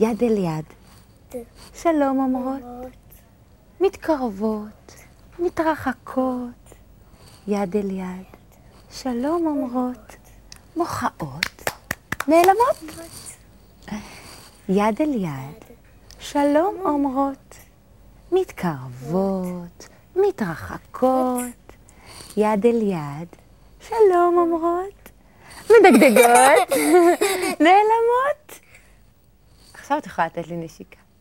יד אל יד. שלום אומרות. מתקרבות, מתרחקות. יד אל יד. שלום אומרות. מוחאות. נעלמות. יד אל יד. שלום אומרות. מתקרבות, מתרחקות. יד אל יד. שלום אומרות. מדגדגות. נעלמות. עכשיו את יכולה לתת לי נשיקה.